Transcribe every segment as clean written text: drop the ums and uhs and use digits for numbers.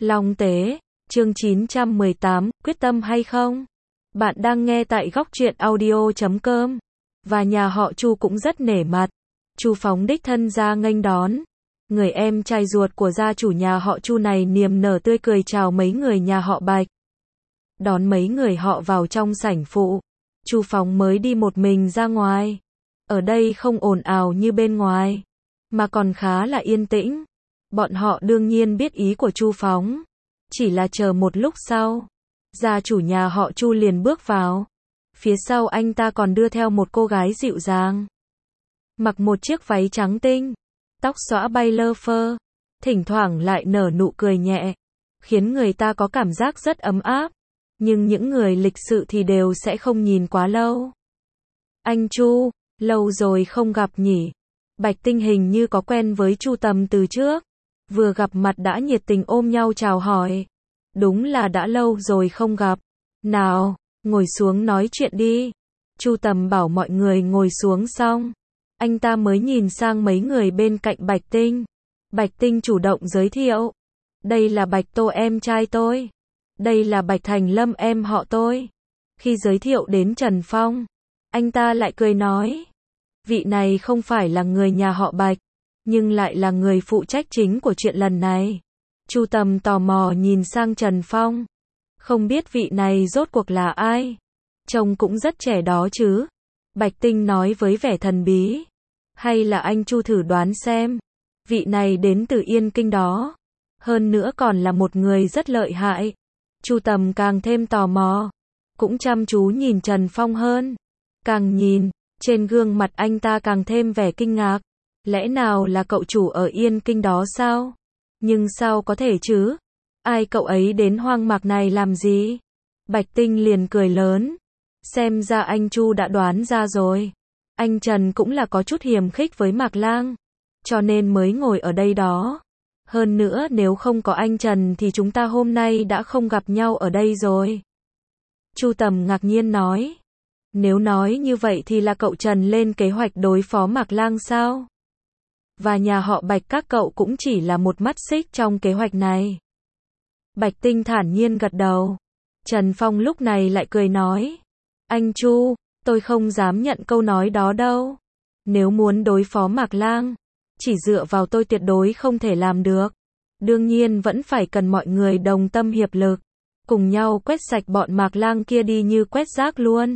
Long Tế, chương 918, quyết tâm hay không? Bạn đang nghe tại góc truyện audio.com. Và nhà họ Chu cũng rất nể mặt. Chu Phóng đích thân ra nghênh đón. Người em trai ruột của gia chủ nhà họ Chu này niềm nở tươi cười chào mấy người nhà họ Bạch. Đón mấy người họ vào trong sảnh phụ. Chu Phóng mới đi một mình ra ngoài. Ở đây không ồn ào như bên ngoài, mà còn khá là yên tĩnh. Bọn họ đương nhiên biết ý của Chu Phóng. Chỉ là chờ một lúc sau, gia chủ nhà họ Chu liền bước vào. Phía sau anh ta còn đưa theo một cô gái dịu dàng. Mặc một chiếc váy trắng tinh, tóc xõa bay lơ phơ, thỉnh thoảng lại nở nụ cười nhẹ, khiến người ta có cảm giác rất ấm áp. Nhưng những người lịch sự thì đều sẽ không nhìn quá lâu. Anh Chu, lâu rồi không gặp nhỉ? Bạch Tinh hình như có quen với Chu Tầm từ trước. Vừa gặp mặt đã nhiệt tình ôm nhau chào hỏi. Đúng là đã lâu rồi không gặp. Nào, ngồi xuống nói chuyện đi. Chu Tầm bảo mọi người ngồi xuống xong. Anh ta mới nhìn sang mấy người bên cạnh Bạch Tinh. Bạch Tinh chủ động giới thiệu. Đây là Bạch Tô em trai tôi. Đây là Bạch Thành Lâm em họ tôi. Khi giới thiệu đến Trần Phong, anh ta lại cười nói. Vị này không phải là người nhà họ Bạch, nhưng lại là người phụ trách chính của chuyện lần này. Chu Tầm tò mò nhìn sang Trần Phong. Không biết vị này rốt cuộc là ai? Trông cũng rất trẻ đó chứ. Bạch Tinh nói với vẻ thần bí. Hay là anh Chu thử đoán xem. Vị này đến từ Yên Kinh đó. Hơn nữa còn là một người rất lợi hại. Chu Tầm càng thêm tò mò. Cũng chăm chú nhìn Trần Phong hơn. Càng nhìn, trên gương mặt anh ta càng thêm vẻ kinh ngạc. Lẽ nào là cậu chủ ở Yên Kinh đó sao? Nhưng sao có thể chứ? Ai cậu ấy đến hoang mạc này làm gì? Bạch Tinh liền cười lớn. Xem ra anh Chu đã đoán ra rồi. Anh Trần cũng là có chút hiềm khích với Mạc Lang, cho nên mới ngồi ở đây đó. Hơn nữa nếu không có anh Trần thì chúng ta hôm nay đã không gặp nhau ở đây rồi. Chu Tầm ngạc nhiên nói. Nếu nói như vậy thì là cậu Trần lên kế hoạch đối phó Mạc Lang sao? Và nhà họ Bạch các cậu cũng chỉ là một mắt xích trong kế hoạch này. Bạch Tinh thản nhiên gật đầu. Trần Phong lúc này lại cười nói. Anh Chu, tôi không dám nhận câu nói đó đâu. Nếu muốn đối phó Mạc Lang, chỉ dựa vào tôi tuyệt đối không thể làm được. Đương nhiên vẫn phải cần mọi người đồng tâm hiệp lực, cùng nhau quét sạch bọn Mạc Lang kia đi như quét rác luôn.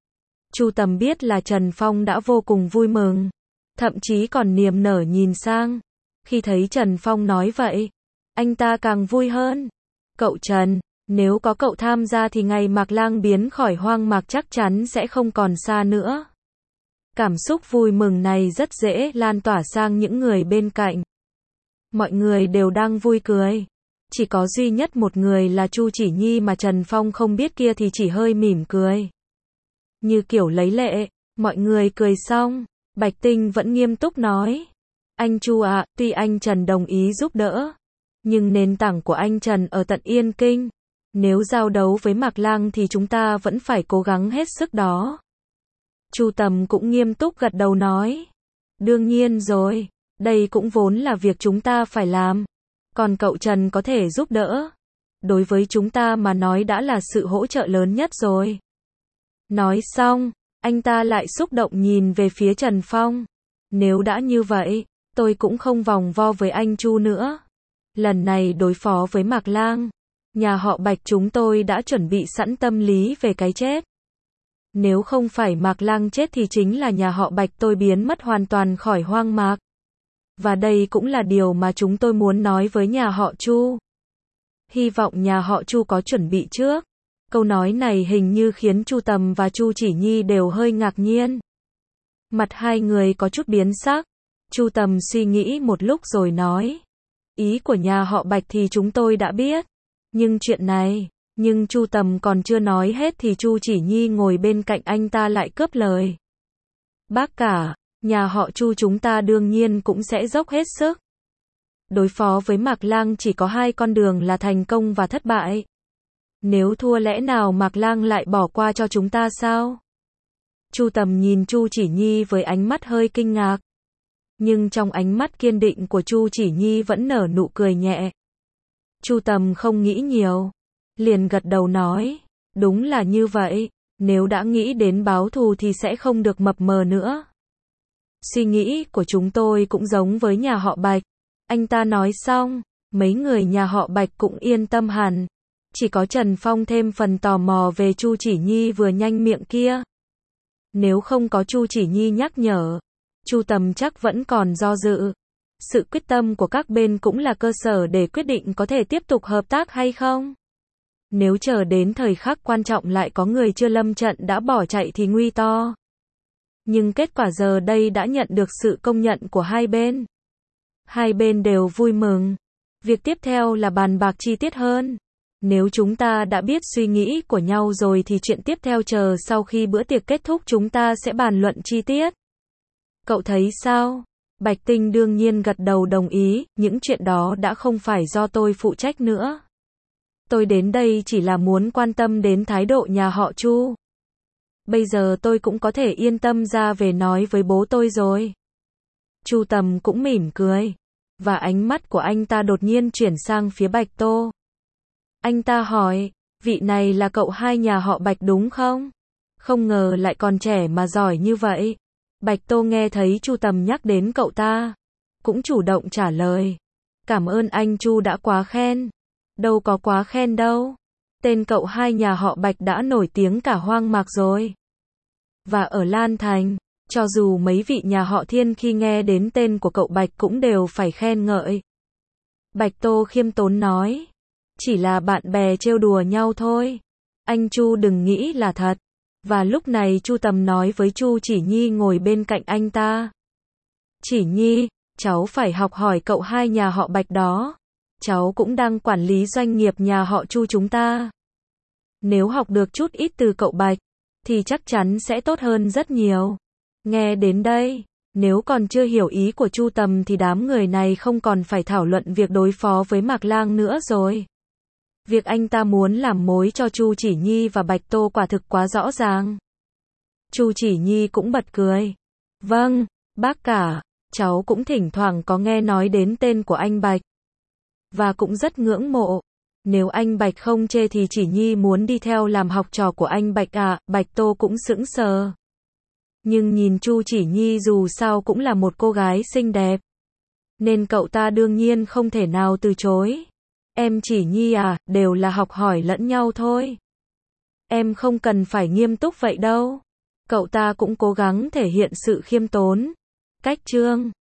Chu Tầm biết là Trần Phong đã vô cùng vui mừng, thậm chí còn niềm nở nhìn sang. Khi thấy Trần Phong nói vậy, anh ta càng vui hơn. Cậu Trần, nếu có cậu tham gia thì ngày Mạc Lang biến khỏi hoang mạc chắc chắn sẽ không còn xa nữa. Cảm xúc vui mừng này rất dễ lan tỏa sang những người bên cạnh. Mọi người đều đang vui cười. Chỉ có duy nhất một người là Chu Chỉ Nhi mà Trần Phong không biết kia thì chỉ hơi mỉm cười. Như kiểu lấy lệ, mọi người cười xong, Bạch Tinh vẫn nghiêm túc nói. Anh Chu ạ, tuy anh Trần đồng ý giúp đỡ, nhưng nền tảng của anh Trần ở tận Yên Kinh. Nếu giao đấu với Mạc Lang thì chúng ta vẫn phải cố gắng hết sức đó. Chu Tầm cũng nghiêm túc gật đầu nói. Đương nhiên rồi, đây cũng vốn là việc chúng ta phải làm. Còn cậu Trần có thể giúp đỡ, đối với chúng ta mà nói đã là sự hỗ trợ lớn nhất rồi. Nói xong, anh ta lại xúc động nhìn về phía Trần Phong. Nếu đã như vậy, tôi cũng không vòng vo với anh Chu nữa. Lần này đối phó với Mạc Lang, nhà họ Bạch chúng tôi đã chuẩn bị sẵn tâm lý về cái chết. Nếu không phải Mạc Lang chết thì chính là nhà họ Bạch tôi biến mất hoàn toàn khỏi hoang mạc. Và đây cũng là điều mà chúng tôi muốn nói với nhà họ Chu. Hy vọng nhà họ Chu có chuẩn bị trước. Câu nói này hình như khiến Chu Tầm và Chu Chỉ Nhi đều hơi ngạc nhiên. Mặt hai người có chút biến sắc. Chu Tầm suy nghĩ một lúc rồi nói. Ý của nhà họ Bạch thì chúng tôi đã biết. Nhưng chuyện này, nhưng Chu Tầm còn chưa nói hết thì Chu Chỉ Nhi ngồi bên cạnh anh ta lại cướp lời. Bác cả, nhà họ Chu chúng ta đương nhiên cũng sẽ dốc hết sức. Đối phó với Mạc Lang chỉ có hai con đường là thành công và thất bại. Nếu thua lẽ nào Mạc Lang lại bỏ qua cho chúng ta sao? Chu Tầm nhìn Chu Chỉ Nhi với ánh mắt hơi kinh ngạc. Nhưng trong ánh mắt kiên định của Chu Chỉ Nhi vẫn nở nụ cười nhẹ. Chu Tầm không nghĩ nhiều, liền gật đầu nói, đúng là như vậy, nếu đã nghĩ đến báo thù thì sẽ không được mập mờ nữa. Suy nghĩ của chúng tôi cũng giống với nhà họ Bạch. Anh ta nói xong, mấy người nhà họ Bạch cũng yên tâm hẳn. Chỉ có Trần Phong thêm phần tò mò về Chu Chỉ Nhi vừa nhanh miệng kia. Nếu không có Chu Chỉ Nhi nhắc nhở, Chu Tầm chắc vẫn còn do dự. Sự quyết tâm của các bên cũng là cơ sở để quyết định có thể tiếp tục hợp tác hay không. Nếu chờ đến thời khắc quan trọng lại có người chưa lâm trận đã bỏ chạy thì nguy to. Nhưng kết quả giờ đây đã nhận được sự công nhận của hai bên. Hai bên đều vui mừng. Việc tiếp theo là bàn bạc chi tiết hơn. Nếu chúng ta đã biết suy nghĩ của nhau rồi thì chuyện tiếp theo chờ sau khi bữa tiệc kết thúc chúng ta sẽ bàn luận chi tiết. Cậu thấy sao? Bạch Tinh đương nhiên gật đầu đồng ý, những chuyện đó đã không phải do tôi phụ trách nữa. Tôi đến đây chỉ là muốn quan tâm đến thái độ nhà họ Chu. Bây giờ tôi cũng có thể yên tâm ra về nói với bố tôi rồi. Chu Tầm cũng mỉm cười. Và ánh mắt của anh ta đột nhiên chuyển sang phía Bạch Tô. Anh ta hỏi, vị này là cậu hai nhà họ Bạch đúng không? Không ngờ lại còn trẻ mà giỏi như vậy. Bạch Tô nghe thấy Chu Tầm nhắc đến cậu ta, cũng chủ động trả lời. Cảm ơn anh Chu đã quá khen. Đâu có quá khen đâu. Tên cậu hai nhà họ Bạch đã nổi tiếng cả hoang mạc rồi. Và ở Lan Thành, cho dù mấy vị nhà họ Thiên khi nghe đến tên của cậu Bạch cũng đều phải khen ngợi. Bạch Tô khiêm tốn nói, chỉ là bạn bè trêu đùa nhau thôi. Anh Chu đừng nghĩ là thật. Và lúc này Chu Tầm nói với Chu Chỉ Nhi ngồi bên cạnh anh ta. Chỉ Nhi, cháu phải học hỏi cậu hai nhà họ Bạch đó. Cháu cũng đang quản lý doanh nghiệp nhà họ Chu chúng ta. Nếu học được chút ít từ cậu Bạch, thì chắc chắn sẽ tốt hơn rất nhiều. Nghe đến đây, nếu còn chưa hiểu ý của Chu Tầm thì đám người này không còn phải thảo luận việc đối phó với Mạc Lang nữa rồi. Việc anh ta muốn làm mối cho Chu Chỉ Nhi và Bạch Tô quả thực quá rõ ràng. Chu Chỉ Nhi cũng bật cười. Vâng, bác cả, cháu cũng thỉnh thoảng có nghe nói đến tên của anh Bạch. Và cũng rất ngưỡng mộ. Nếu anh Bạch không chê thì Chỉ Nhi muốn đi theo làm học trò của anh Bạch à, Bạch Tô cũng sững sờ. Nhưng nhìn Chu Chỉ Nhi dù sao cũng là một cô gái xinh đẹp. Nên cậu ta đương nhiên không thể nào từ chối. Em Chỉ Nhi à, đều là học hỏi lẫn nhau thôi. Em không cần phải nghiêm túc vậy đâu. Cậu ta cũng cố gắng thể hiện sự khiêm tốn. Cách chương